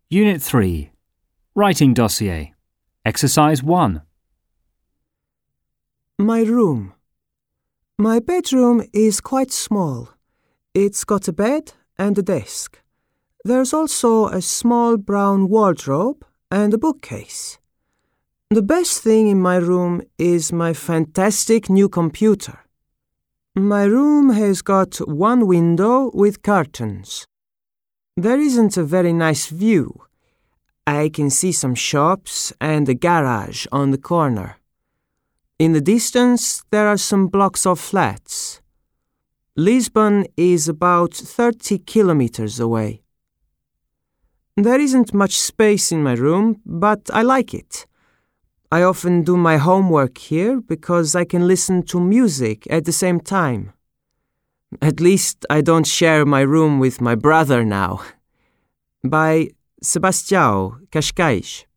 Unit 3. Writing Dossier. Exercise 1. My room. My bedroom is quite small. It's got a bed and a desk. There's also a small brown wardrobe and a bookcase. The best thing in my room is my fantastic new computer. My room has got one window with curtains. There isn't a very nice view. I can see some shops and a garage on the corner. In the distance, there are some blocks of flats. Lisbon is about 30 kilometers away. There isn't much space in my room, but I like it. I often do my homework here because I can listen to music at the same time. At least I don't share my room with my brother now. By Sebastião Cascais.